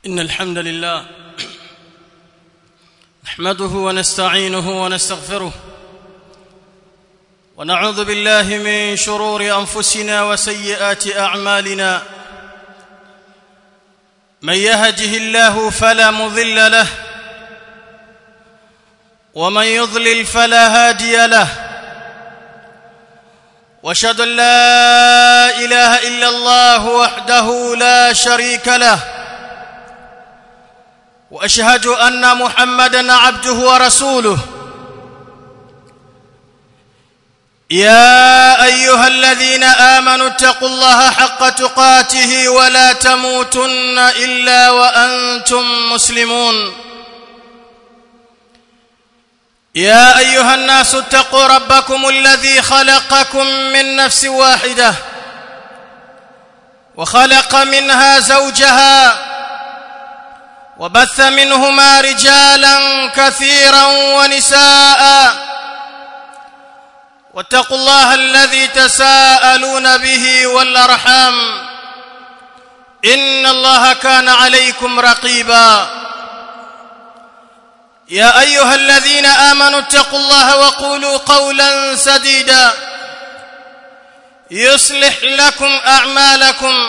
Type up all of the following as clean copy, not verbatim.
إن الحمد لله نحمده ونستعينه ونستغفره ونعوذ بالله من شرور أنفسنا وسيئات أعمالنا. من يهده الله فلا مضل له ومن يضلل فلا هادي له، واشهد ان لا اله الا الله وحده لا شريك له، واشهد ان محمدا عبده ورسوله. يا ايها الذين امنوا اتقوا الله حق تقاته ولا تموتن الا وانتم مسلمون. يا ايها الناس اتقوا ربكم الذي خلقكم من نفس واحده وخلق منها زوجها وبث منهما رجالا كثيرا ونساء، واتقوا الله الذي تساءلون به والارحام ان الله كان عليكم رقيبا. يا ايها الذين امنوا اتقوا الله وقولوا قولا سديدا يصلح لكم اعمالكم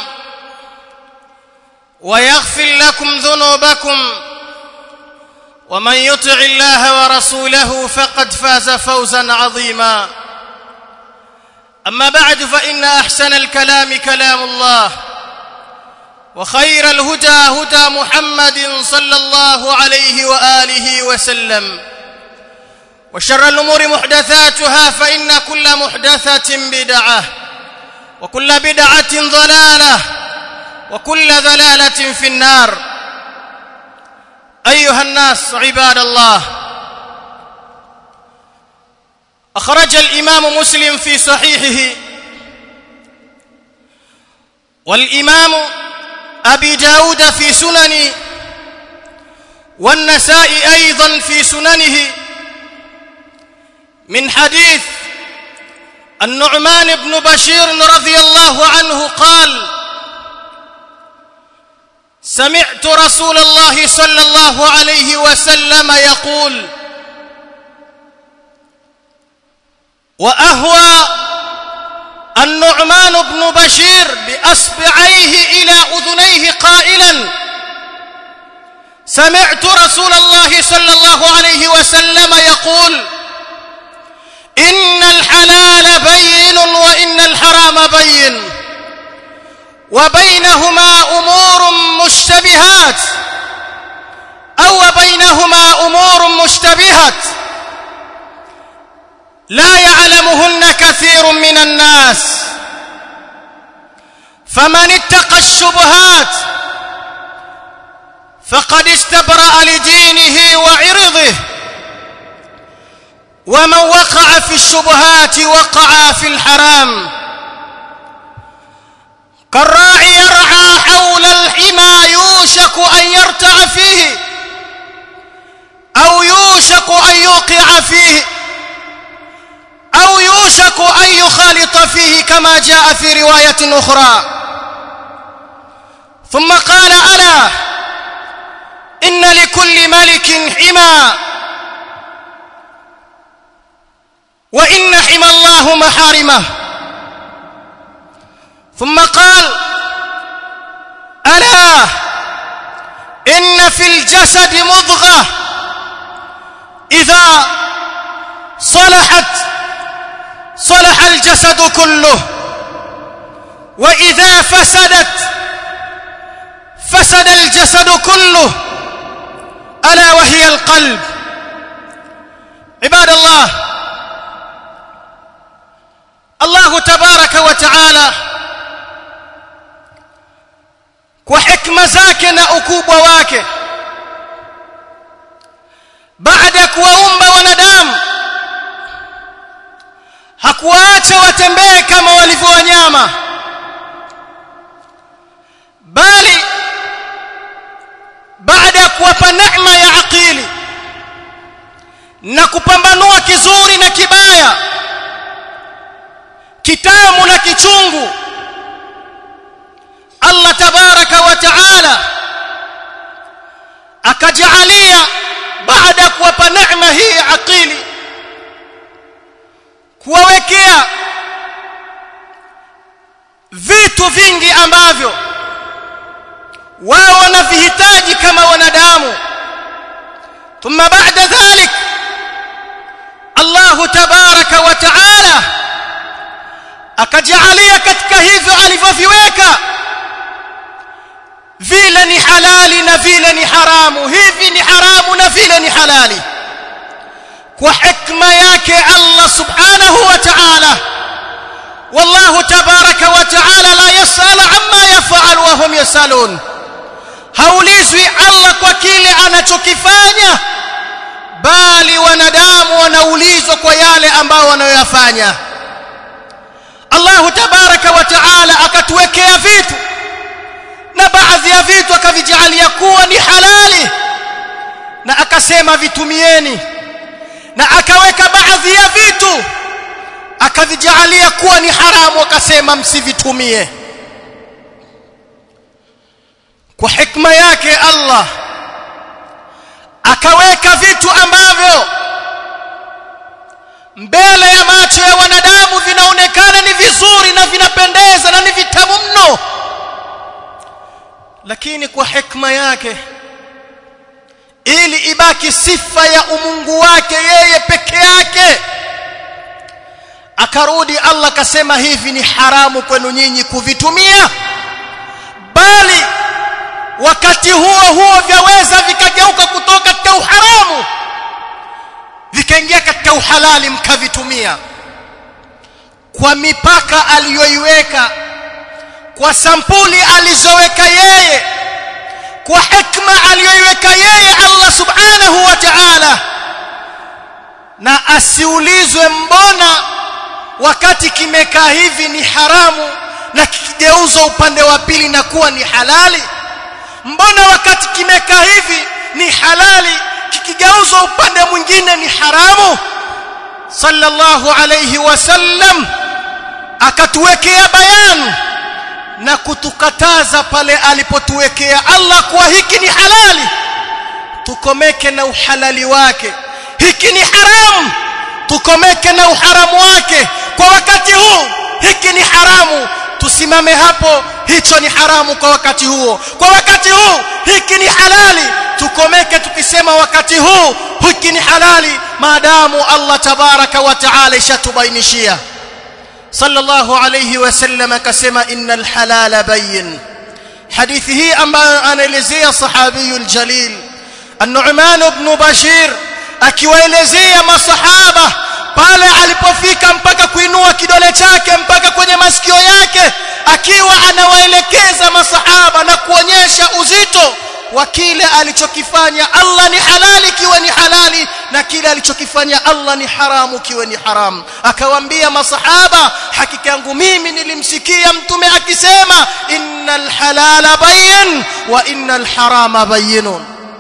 ويغفر لكم ذنوبكم، ومن يطع الله ورسوله فقد فاز فوزا عظيما. اما بعد، فان احسن الكلام كلام الله، وخير الهدى هدى محمد صلى الله عليه واله وسلم، وشر الامور محدثاتها، فان كل محدثه بدعه وكل بدعه ضلاله وكل ضلاله في النار. ايها الناس عباد الله، اخرج الامام مسلم في صحيحه، والامام أبي داود في سننه، والنسائي أيضا في سننه، من حديث النعمان بن بشير رضي الله عنه قال: سمعت رسول الله صلى الله عليه وسلم يقول: وأهوى النعمان بن بشير بأصبعيه إلى أذنيه قائلا: سمعت رسول الله صلى الله عليه وسلم يقول: إن الحلال بين وإن الحرام بين، وبينهما أمور مشتبهات أو بينهما أمور مشتبهات لا يعلمهن كثير من الناس، فمن اتقى الشبهات فقد استبرأ لدينه وعرضه، ومن وقع في الشبهات وقع في الحرام. كالراعي يرعى حول الحمى يوشك أن يرتع فيه أو يوشك أن يوقع فيه أو يوشك أن يخالط فيه، كما جاء في رواية أخرى. ثم قال: ألا إن لكل ملك حمى، وإن حمى الله محارمه. ثم قال: ألا إن في الجسد مضغة إذا صلحت صلح الجسد كله، وإذا فسدت فسد الجسد كله، ألا وهي القلب. عباد الله، الله تبارك وتعالى kwa hikma zake na ukubwa wake, baada ya kuwaumba wanadamu hakuwaacha watembee kama walivyo wanyama, bali baada ya kuwapa neema ya akili na kupambanua kizuri na kibaya, kitamu na kichungu, Allah tabaraka wa taala akajalia baada kuwapa neema hii akili kuwawekea vitu vingi ambavyo wao wanavihitaji kama wanadamu. Thumma ba'da dhalik Allah tabaraka wa taala akajalia katika hivyo alivyoviweka vile ni halali na vile ni haramu, hivi ni haramu na vile ni halali, kwa hikma yake Allah subhanahu wa ta'ala. Wallahu tabaraka wa ta'ala la yas'al amma yaf'al wa hum yasalun, haulizwi Allah kwa kile anachokifanya, bali wanadamu wanaulizwa kwa yale ambao wanayoyafanya. Allah tabaraka wa ta'ala akatuwekea vitu na baadhi ya vitu akavijalia kuwa ni halali na akasema vitumieni, na akaweka baadhi ya vitu akavijalia kuwa ni haramu akasema msivitumie. Kwa hikma yake Allah akaweka vitu ambavyo mbele ya macho ya wanadamu vinaonekana ni vizuri na vinapendeza na ni vitamu mno, lakini kwa hikma yake ili ibaki sifa ya umungu wake yeye peke yake, akarudi Allah kasema hivi ni haramu kwenu nyinyi kuvitumia, bali wakati huo vyaweza vikageuka kutoka katika uharamu vikaingia katika uhalali mkavitumia kwa mipaka aliyoiweka, kwa sampuli alizoweka yeye, kwa hikma aliyoiweka yeye Allah subhanahu wa ta'ala. Na asiulizwe mbona wakati kimekaa hivi ni haramu na kigeuzwa upande wa pili na kuwa ni halali, mbona wakati kimekaa hivi ni halali kikigeuzwa upande mwingine ni haramu. Sallallahu alayhi wasallam akatuwekea bayani na kutukataza pale alipotuwekea Allah kwa hiki ni halali tukomeke na uhalali wake, hiki ni haramu tukomeke na uharamu wake. Kwa wakati huu hiki ni haramu, tusimame hapo, hicho ni haramu kwa wakati huo. Kwa wakati huu hiki ni halali, tukomeke tukisema wakati huu hiki ni halali, maadamu Allah tabaraka wa taala ishatubainishia. Sallallahu alayhi wasallam akasema innal halala bayyin. Hadithi hii ambayo anaelezea sahabiyul jalil An-Nu'man ibn Bashir akiwaelezea masahaba pale alipofika mpaka kuinua kidole chake mpaka kwenye masikio yake, akiwa anawaelekeza masahaba na kuonyesha uzito wa kile alichokifanya Allah ni halali kiwe ni halali, na kile alichokifanya Allah ni haramu kiwe ni haramu. Akawaambia masahaba, hakika yangu mimi nilimsikia mtume akisema innal halala bayyin wa innal harama bayyinun,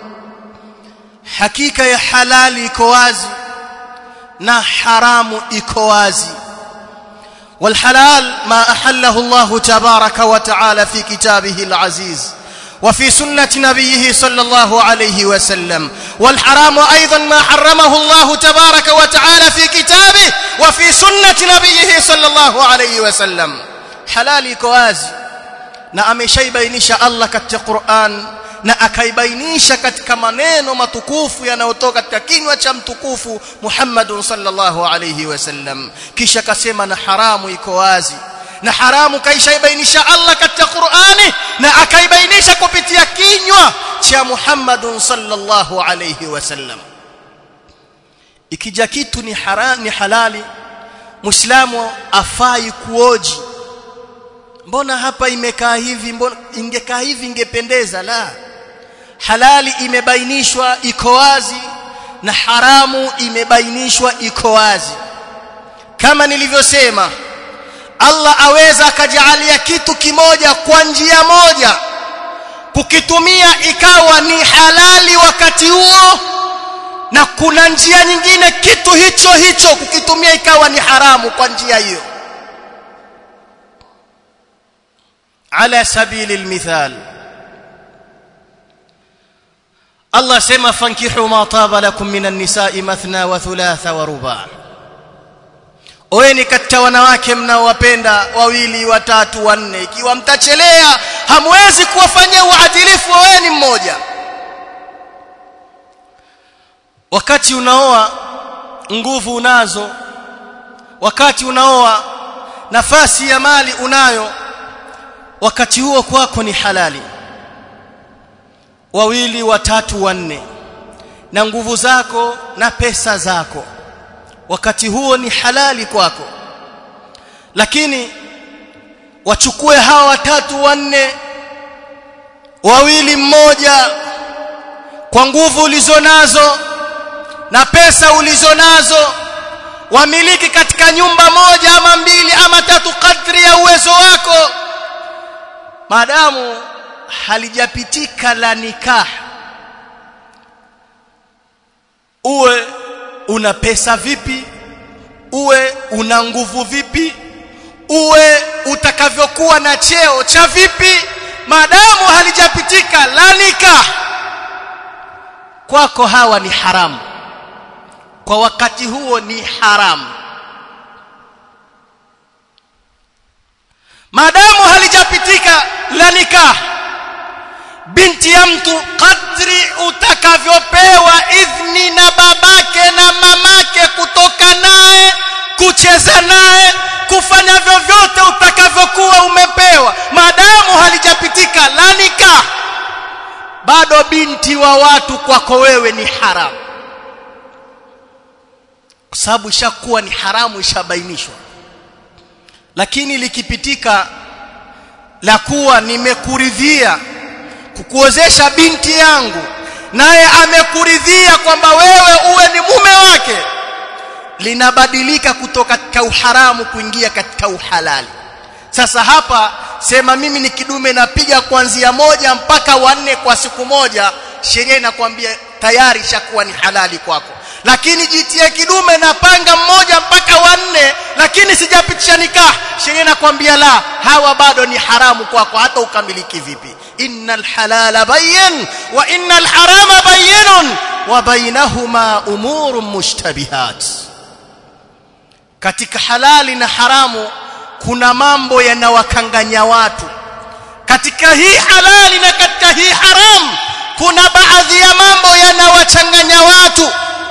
hakika ya halali iko wazi na haramu iko wazi. والحلال ما أحله الله تبارك وتعالى في كتابه العزيز وفي سنة نبيه صلى الله عليه وسلم، والحرام أيضا ما حرمه الله تبارك وتعالى في كتابه وفي سنة نبيه صلى الله عليه وسلم. حلالي كوازي na ameshaibainisha Allah katika Qur'an na akaibainisha katika maneno matukufu yanayotoka katika kinywa cha mtukufu Muhammad sallallahu alayhi wasallam. Kisha kasema na haramu iko wazi, na haramu kaishaibainisha Allah katika Qur'ani na akaibainisha kupitia kinywa cha Muhammad sallallahu alayhi wasallam. Ikija kitu ni haramu ni halali, Muislamu afai kuoji mbona hapa imekaa hivi, mbona ingekaa hivi ingependeza. La, halali imebainishwa iko wazi na haramu imebainishwa iko wazi. Kama nilivyosema, Allah aweza akajalia kitu kimoja kwa njia moja kukitumia ikawa ni halali wakati huo, na kuna njia nyingine kitu hicho hicho kukitumia ikawa ni haramu kwa njia hiyo. على سبيل المثال، Allah sema fankihu ma taba lakum minan nisa'i mathna wa thulatha wa ruba'. Oeni katika wanawake mnaowapenda wawili, watatu, wanne. Ikiwa mtachelea hamwezi kuwafanyia uadilifu, oeni mmoja. Wakati unaoa nguvu unazo, wakati unaoa nafasi ya mali unayo, wakati huo kwako ni halali. Wawili, watatu, wanne, na nguvu zako na pesa zako, wakati huo ni halali kwako. Lakini wachukue hawa watatu, wanne, wawili, mmoja, kwa nguvu ulizonazo na pesa ulizonazo, wamiliki katika nyumba moja ama mbili ama tatu kadri ya uwezo wako, maadamu halijapitika la nikah. Uwe una pesa vipi, uwe una nguvu vipi, uwe utakavyokuwa na cheo cha vipi, maadamu halijapitika la nikah, kwako hawa ni haramu. Kwa wakati huo ni haramu. Maadamu halijapitika la nikah, binti ya mtu kadri utakavyopewa idhni na babake na mamake kutoka naye, kucheza naye, kufanya vyovyote utakavyokuwa umepewa, maadamu halijapitika la nikah, bado binti wa watu kwako wewe ni haramu. Kwa sababu ishakuwa ni haramu, ishabainishwa. Lakini likipitika la kuwa nimekuridhia kukuozesha binti yangu, naye amekuridhia kwamba wewe uwe ni mume wake, linabadilika kutoka katika uharamu kuingia katika uhalali. Sasa hapa sema mimi ni kidume napiga kuanzia 1 mpaka 4 kwa siku moja, sheria inakwambia tayari shakuwa ni halali kwako. Lakini jitie kidume na panga 1 mpaka 4, lakini sijapitisha nikah, sheria inakwambia la, hawa bado ni haramu kwako hata ukamiliki vipi. Innal halala bayyin wa innal harama bayyinun wa bainahuma umurun mushtabihat. Katika halali na haramu kuna mambo yanawakanganya watu. Katika hii halali na katika hii haramu kuna baadhi ya mambo yanawachanganya watu.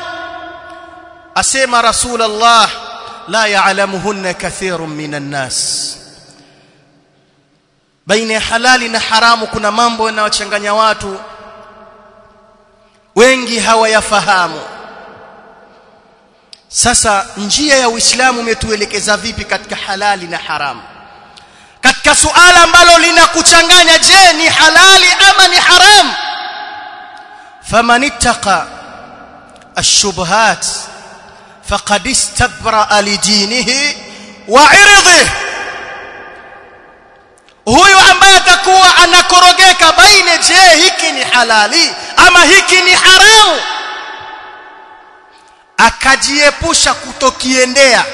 Asema Rasulullah, la ya'lamuhunna kathirun minan nas. Baina halali na haramu kuna mambo yanawachanganya watu, wengi hawayafahamu. Sasa njia ya Uislamu umetuelekeza vipi katika halali na haramu? Katika suala ambalo linakuchanganya, je, ni halali ama ni haramu? Famanittaqa ash-shubhat faqad istabra lidinihi wa 'irdihi. Huyu ambaye atakuwa anakorogeka baina, je, hiki ni halali ama hiki ni haramu, akajiepusha kutokiendea,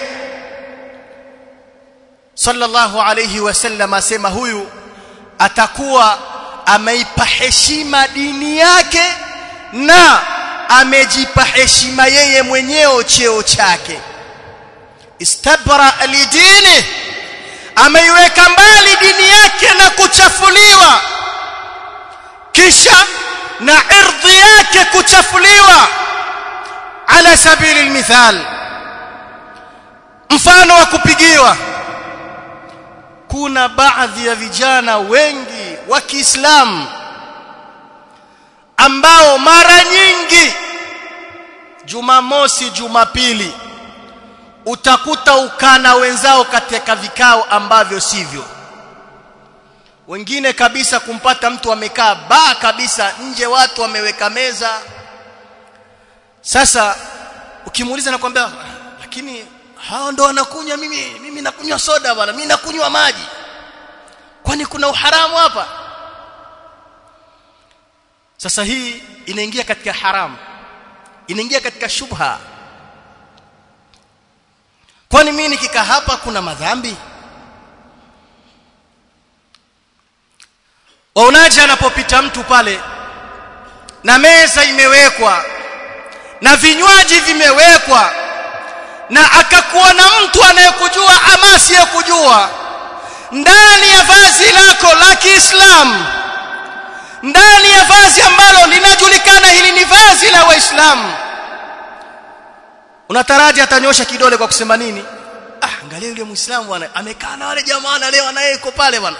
sallallahu alayhi wasallam asema huyu atakuwa ameipa heshima dini yake na amejipa heshima yeye mwenyewe cheo chake. Istabra lidini, ameiweka mbali dini yake na kuchafuliwa, kisha na ardhi yake kuchafuliwa. Ala sabili almithal, mfano wa kupigiwa, kuna baadhi ya vijana wengi wa Kiislamu ambao mara nyingi Jumamosi, Jumapili utakuta ukana wenzao katika vikao ambavyo sivyo. Wengine kabisa kumpata mtu amekaa baa kabisa nje, watu wameweka meza. Sasa ukimuuliza nakwambia, lakini hao ndo wanakunywa, mimi nakunywa soda bwana, mimi nakunywa maji. Kwani kuna uharamu hapa? Sasa hii inaingia katika haramu, inaingia katika shubha. Kwani mimi nikikaa hapa kuna madhambi? Waonaje anapopita mtu pale na meza imewekwa na vinywaji vimewekwa, na akakuona mtu anayekujua ama asiyekujua ndani ya vazi lako la Kiislamu, ndani ya vazi ambalo linajulikana hili ni vazi la Waislamu, unataraji atanyosha kidole kwa kusema nini? Angalia yule Muislamu bwana amekaa na wale jamaa na leo naye yuko pale bwana.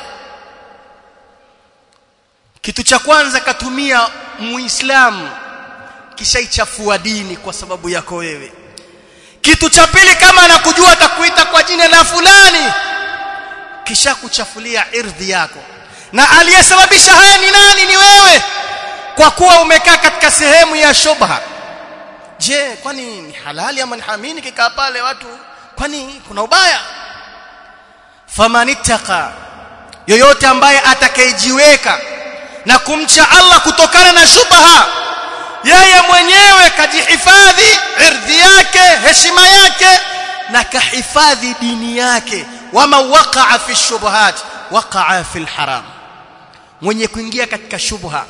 Kitu cha kwanza katumia Muislamu, kisha ichafua dini kwa sababu yako wewe. Kitu cha pili, kama anakujua atakuita kwa jina la fulani, kisha kuchafulia irdhi yako. Na aliyesababisha haya ni nani? Ni wewe, kwa kuwa umekaa katika sehemu ya shubha. Je, kwani ni halali ama ni hamini kikaa pale watu? Kwani kuna ubaya? Famanittaka, yoyote ambaye atakayejiweka na kumcha Allah kutokana na shubha, yeye mwenyewe kajihifadhi irdhi yake, heshima yake, na kahifadhi dini yake. Wama waqa'a fi shubuhat waqa'a fil haram, mwenye kuingia katika shubha.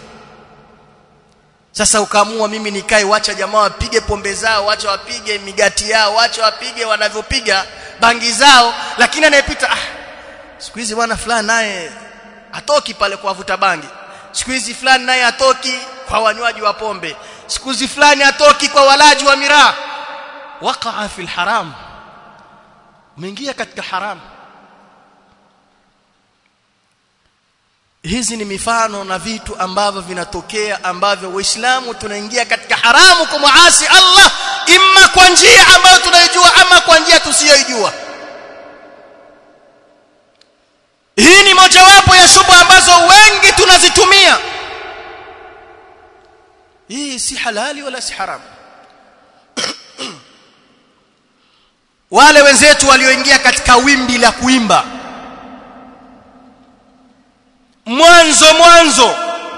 Sasa ukaamua mimi nikae, wacha jamaa wapige pombe zao, wacha wapige migati yao, wacha wapige wanavyopiga bangi zao, lakini anayepita siku hizi bwana fulani naye atoki pale kwa vuta bangi, siku hizi fulani naye atoki kwa wanywaji wa pombe, siku hizi fulani atoki kwa walaji wa miraa. Waqa'a fil haram, umeingia katika haram. Hizi ni mifano na vitu ambavyo vinatokea ambavyo Waislamu tunaingia katika haramu kumuasi Allah, imma kwa njia ambayo tunaijua ama kwa njia tusiyojua. Hii ni mojawapo ya shubha ambazo wengi tunazitumia. Hii si halali wala si haramu. Wale wenzetu walioingia katika wimbi la kuimba mwanzo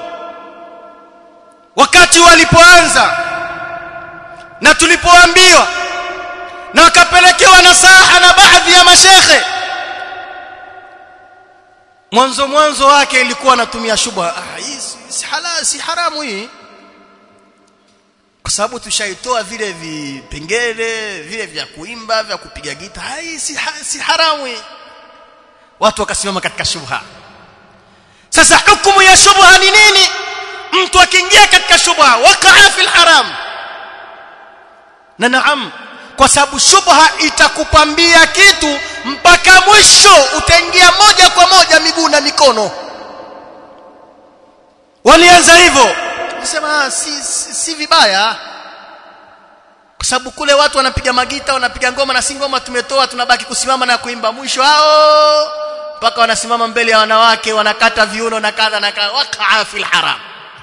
wakati walipoanza na tulipoambiwa na wakapelekewa nasaha na baadhi ya mashekhe, mwanzo wake ilikuwa anatumia shubha. Hii si halali si haramu hii, kwa sababu tushaitoa vile vipengele vile vya kuimba vya kupiga gita. Hii si haramu hii. Watu wakasimama katika shubha. Sasa hukumu ya shubha ni nini? Mtu akiingia katika shubha waqa'a fil haram. Na naam, kwa sababu shubha itakupambia kitu mpaka mwisho utaingia moja kwa moja miguu na mikono. Walianza hivyo, nasema si vibaya, kwa sababu kule watu wanapiga magita, wanapiga ngoma, na si ngoma tumetoa, tunabaki kusimama na kuimba. Mwisho hao mpaka wanasimama mbele ya wanawake, wanakata viuno na kadha na kadha. Waqa'a fil haram.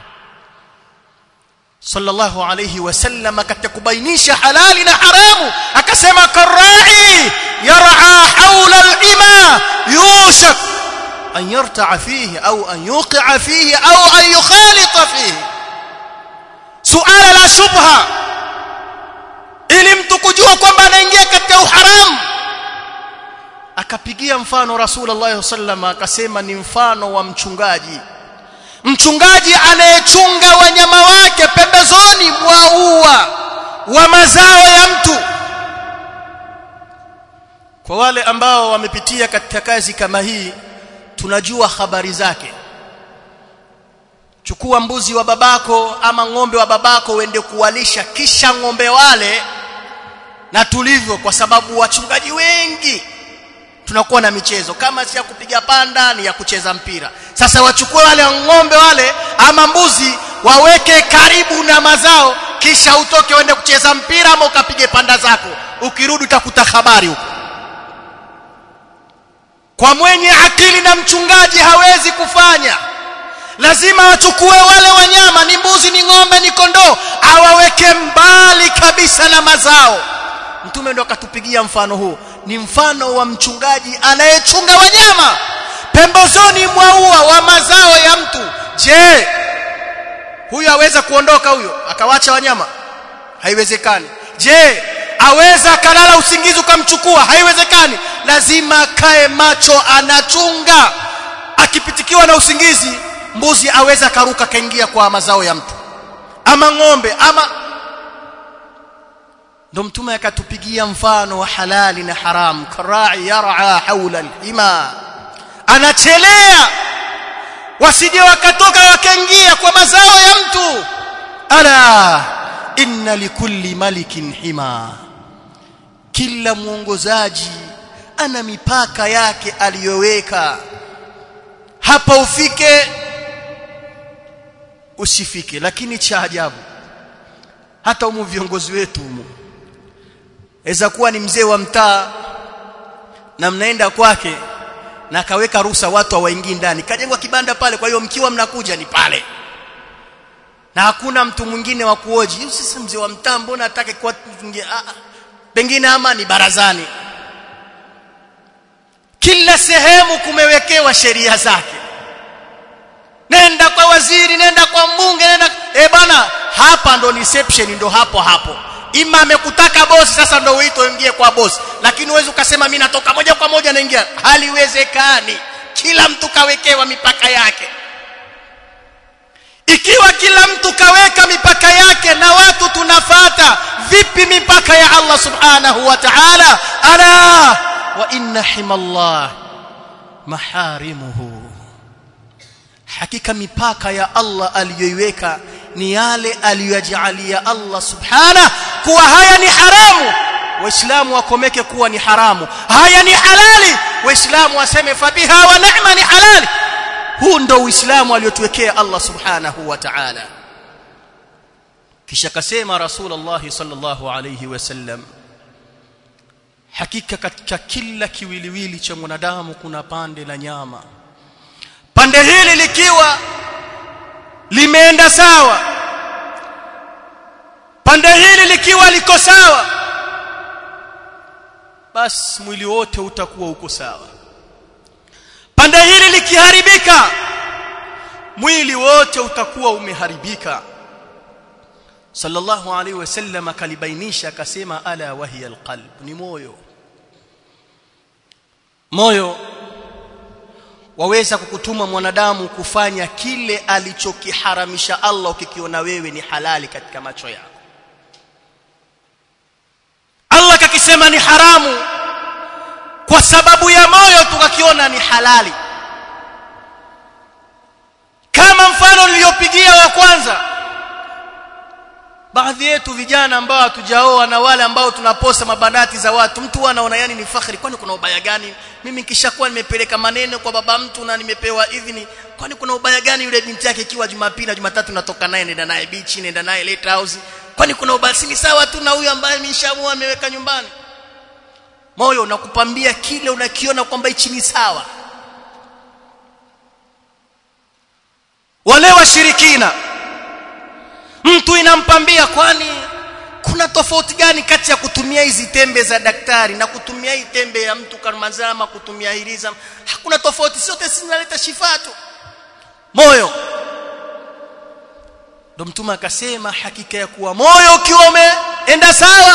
Sallallahu alayhi wasallam katika kubainisha halali na haramu akasema, karai yar'a hawla al-ima yushak an yarta'a fihi au an yuqi'a fihi au an yukhalita fihi. Suala la shubha, ili mtu kujua kwamba anaingia katika uharamu, akapigia mfano Rasulullah sallallahu akasema ni mfano wa mchungaji anayechunga wanyama wake pembezoni mwa ua wa mazao ya mtu. Kwa wale ambao wamepitia katika kazi kama hii, tunajua habari zake. Chukua mbuzi wa babako ama ng'ombe wa babako uende kuwalisha, kisha ng'ombe wale, na tulivyo, kwa sababu wachungaji wengi tunakuwa na michezo, kama si ya kupiga panda ni ya kucheza mpira. Sasa wachukue wale ng'ombe wale ama mbuzi waweke karibu na mazao, kisha utoke uende kucheza mpira ama ukapige panda zako, ukirudi utakuta habari huko. Kwa mwenye akili na mchungaji hawezi kufanya. Lazima wachukue wale wanyama, ni mbuzi, ni ng'ombe, ni kondoo, awaweke mbali kabisa na mazao. Mtume ndo akatupigia mfano huu. Ni mfano wa mchungaji anayechunga wanyama pembezoni mwa ua wa mazao ya mtu. Je, huyu aweza kuondoka huyo akawacha wanyama? Haiwezekani. Je, aweza kalala usingizi ukamchukua? Haiwezekani. Lazima kae macho, anachunga. Akipitikiwa na usingizi, mbuzi aweza karuka kaingia kwa mazao ya mtu. ama ng'ombe ama. Ndio mtume akatupigia mfano wa halali na haram. Karai yar'a haula al-hima, anachelea wasije wakatoka wakaingia kwa mazao ya mtu. Ala inna likulli malikin hima, kila muongozaji ana mipaka yake aliyoweka. Hapa ufike usifike. Lakini cha ajabu, hata umu viongozi wetu umu, aweza kuwa ni mzee wa mtaa na mnaenda kwake na akaweka ruhusa watu hawaingii ndani, kajengwa kibanda pale, kwa hiyo mkiwa mnakuja ni pale na hakuna mtu mwingine wa kuoji. Sasa mzee wa mtaa mbona atake kwa pengine ama ni barazani. Kila sehemu kumewekewa sheria zake. Nenda kwa waziri, nenda kwa mbunge, nenda bana, hapa ndo reception, ndo hapo. Ima amekutaka bosi, sasa ndo uito ingie kwa bosi. Lakini uweze ukasema mimi natoka moja kwa moja naingia, haliwezekani. Kila mtu kawekewa mipaka yake. Ikiwa kila mtu kaweka mipaka yake na watu tunafata, vipi mipaka ya Allah subhanahu wa ta'ala? Ala wa inna himallah maharimuhu, hakika mipaka ya Allah aliyoiweka ni yale aliyojalia Allah subhanahu kuwa haya ni haramu, waislamu wakomeke kuwa ni haramu. Haya ni halali, waislamu waseme fabiha wa ni'ma, ni halali. Huu ndo uislamu aliyotuwekea Allah subhanahu wa ta'ala. Kisha kasema Rasulullah sallallahu alayhi wasallam, hakika katika kila kiwiliwili cha mwanadamu kuna pande la nyama. Pande hili likiwa limeenda sawa, pande hili likiwa liko sawa, basi mwili wote utakuwa uko sawa. Pande hili likiharibika, mwili wote utakuwa umeharibika. Sallallahu alaihi wasallam akalibainisha akasema, ala wahiya alqalb, ni moyo. Moyo waweza kukutuma mwanadamu kufanya kile alichokiharamisha Allah ukikiona wewe ni halali katika macho yako. Allah kakisema ni haramu, kwa sababu ya moyo tukakiona ni halali. Kama mfano niliopigia wa kwanza, baadhi yetu vijana ambao hatujaoa na wale ambao tunaposa mabanati za watu, mtu anaona yani ni fakhri. Kwani kuna ubaya gani mimi kishakuwa nimepeleka maneno kwa baba mtu na nimepewa idhini? Kwani kuna ubaya gani yule binti yake ikiwa Jumapili na Jumatatu natoka naye, nenda naye beach, nenda naye late house? Kwani kuna ubaya? Si sawa tu na huyu ambaye mishamua ameweka nyumbani. Moyo unakupambia kile unakiona kwamba hichi ni sawa. Wale washirikina, mtu inampambia, kwani kuna tofauti gani kati ya kutumia hizi tembe za daktari na kutumia hii tembe ya mtu karmazama, kutumia hiriza? Hakuna tofauti, zote zinaleta shifa tu. Moyo ndo mtume akasema, hakika ya kuwa moyo ukiwa umeenda sawa,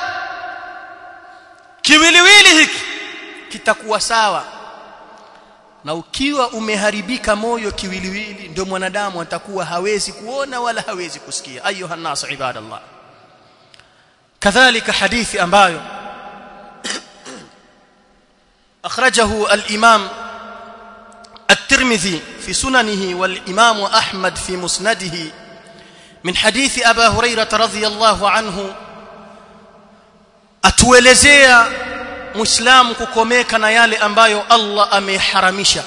kiwiliwili hiki kitakuwa sawa. Na ukiwa umeharibika moyo, kiwiliwili, ndio mwanadamu atakuwa hawezi kuona wala hawezi kusikia. Ayuha nasu ibadallah, kadhalika hadithi ambayo akhrajahu al-imam at-Tirmidhi fi sunanihi wal-imam Ahmad fi musnadihi min hadithi Abu Hurairah radhiyallahu anhu, atuelezea muislamu kukomeka na yale ambayo Allah ameharamisha.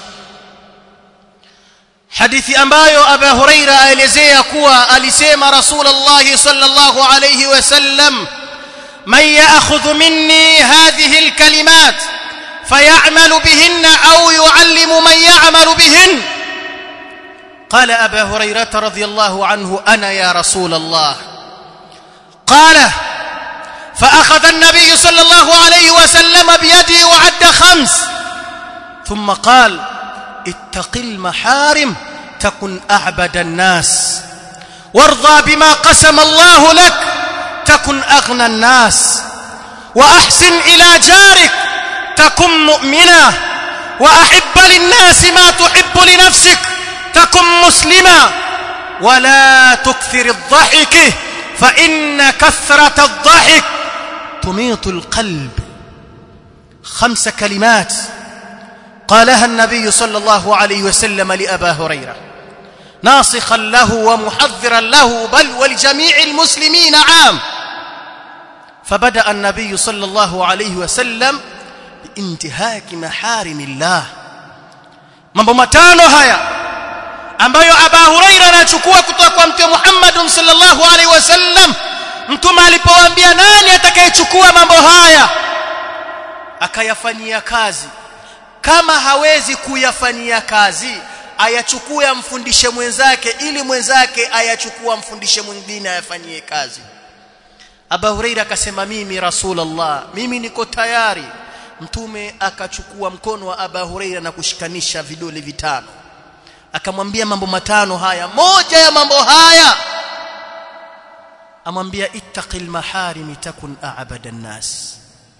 Hadithi ambayo Abu Hurairah aelezea kuwa alisema Rasulullah sallallahu alayhi wasallam, man ya'khudhu minni hadhihi alkalimat fay'amalu bihinna aw yu'allimu man ya'malu bihin. Qala Abu Hurairah radhiyallahu anhu, ana ya Rasulullah. Qala فأخذ النبي صلى الله عليه وسلم بيدي وعد 5 ثم قال اتق المحارم تكن أعبد الناس وارضى بما قسم الله لك تكن أغنى الناس وأحسن إلى جارك تكن مؤمنا وأحب للناس ما تحب لنفسك تكن مسلما ولا تكثر الضحك فإن كثرة الضحك تميط القلب. 5 كلمات قالها النبي صلى الله عليه وسلم لأبا هريرة ناصخا له ومحذرا له بل ولجميع المسلمين عام. فبدأ النبي صلى الله عليه وسلم بانتهاك محارم الله. mambo matano haya ambayo Abu Huraira anachukua kutoka kwa Mtume Muhammad sallallahu alaihi wasallam. Mtume alipowaambia nani atakayechukua mambo haya akayafanyia kazi, kama hawezi kuyafanyia kazi ayachukue amfundishe mwenzake, ili mwenzake ayachukue amfundishe mwingine ayafanyie kazi. Abu Huraira akasema mimi Rasulullah, mimi niko tayari. Mtume akachukua mkono wa Abu Huraira na kushikanisha vidole vitano, akamwambia mambo matano haya. Moja ya mambo haya amwambia ittaqil maharim takun a'badan nas,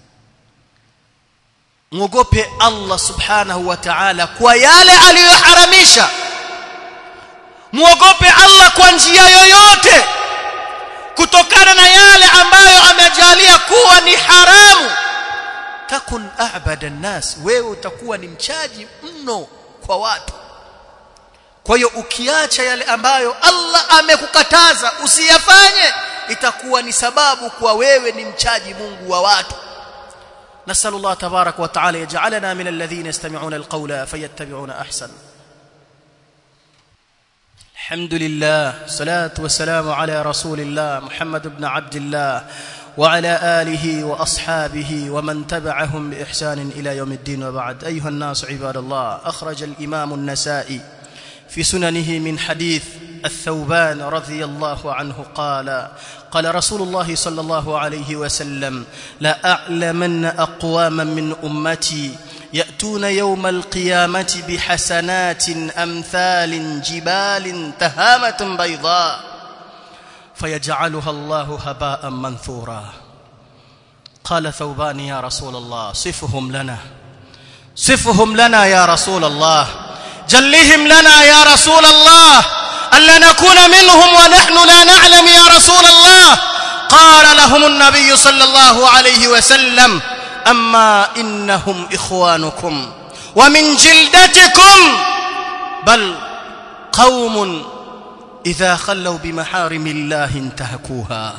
muogope Allah subhanahu wa ta'ala kwa yale aliyoharamisha. Muogope Allah kwa njia yoyote kutokana na yale ambayo amejalia kuwa ni haramu. Takun a'badan nas, wewe utakuwa ni mchaji mno kwa watu. Kwa hiyo ukiacha yale ambayo Allah amekukataza usiyafanye, itakuwa ni sababu kwa wewe ni mchaji Mungu wa watu. نسأل الله تبارك وتعالى يجعلنا من الذين يستمعون القول فيتبعون أحسن. الحمد لله، صلاة والسلام على رسول الله محمد بن عبد الله وعلى آله وأصحابه ومن تبعهم بإحسان إلى يوم الدين. وبعد. أيها الناس عباد الله، أخرج الإمام النسائي في سننه من حديث الثوبان رضي الله عنه قال: قال رسول الله صلى الله عليه وسلم: لا أعلمن أقواما من أمتي يأتون يوم القيامة بحسنات أمثال جبال تهامة بيضاء فيجعلها الله هباء منثورا. قال ثوبان: يا رسول الله صفهم لنا يا رسول الله، جلهم لنا يا رسول الله، ألا نكون منهم ونحن لا نعلم يا رسول الله. قال لهم النبي صلى الله عليه وسلم: أما إنهم إخوانكم ومن جلدتكم، بل قوم إذا خلوا بمحارم الله انتهكوها.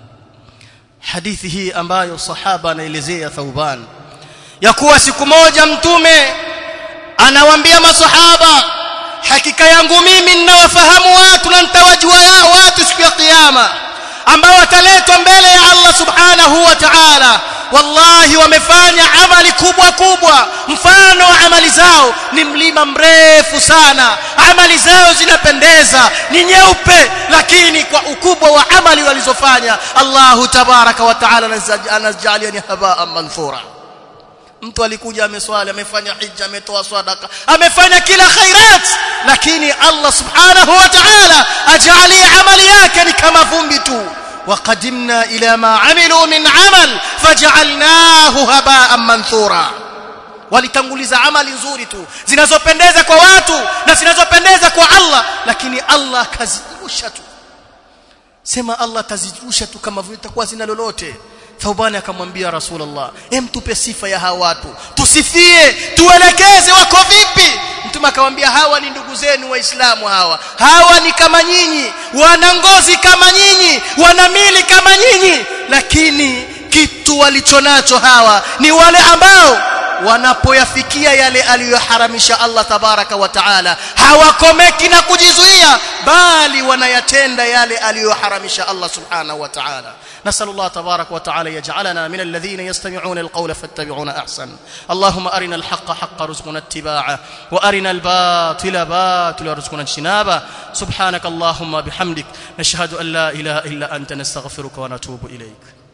حديثه ambayo sahaba anaelezea Thauban ya kuwa siku moja mtume anawaambia masahaba, hakika yangu mimi ninawafahamu watu na nitawajua watu siku ya kiyama ambao wataletwa mbele ya Allah subhanahu wa ta'ala. Wallahi wamefanya amali kubwa kubwa, mfano wa amali zao ni mlima mrefu sana. Amali zao zinapendeza, ni nyeupe, lakini kwa ukubwa wa amali walizofanya Allahu tabaraka wa ta'ala anajalia ni habaa manthura. Mtu alikuja ameswali, amefanya hija, ametoa sadaka, amefanya kila khairat, lakini Allah subhanahu wa ta'ala ajalia amali yake ni kama vumbi tu. وقدمنا إلى ما عملوا من عمل فجعلناه هباء منثورا. walitanguliza amali nzuri tu zinazopendeza kwa watu na zinazopendeza kwa Allah, lakini Allah kazijusha tu. Sema Allah tazijusha tu kama vile itakuwa zina lolote. Thauban akamwambia Rasulullah, tupe sifa ya hawa watu, tusifie, tuelekeze wako vipi. Mtume akamwambia, hawa ni ndugu zenu Waislamu, hawa ni kama nyinyi, wana ngozi kama nyinyi, wana mili kama nyinyi, lakini kitu walichonacho hawa ni wale ambao wanapoyafikia yale aliyoharamisha Allah tabaraka wa taala hawakomeki na kujizuia, bali wanayatenda yale aliyoharamisha Allah subhanahu wa ta'ala. نسأل الله تبارك وتعالى يجعلنا من الذين يستمعون القول فاتبعون أحسن. اللهم أرنا الحق حقا رزقنا اتباعه، وأرنا الباطل باطلا رزقنا اجتنابه. سبحانك اللهم بحمدك نشهد أن لا إله إلا أنت نستغفرك ونتوب إليك.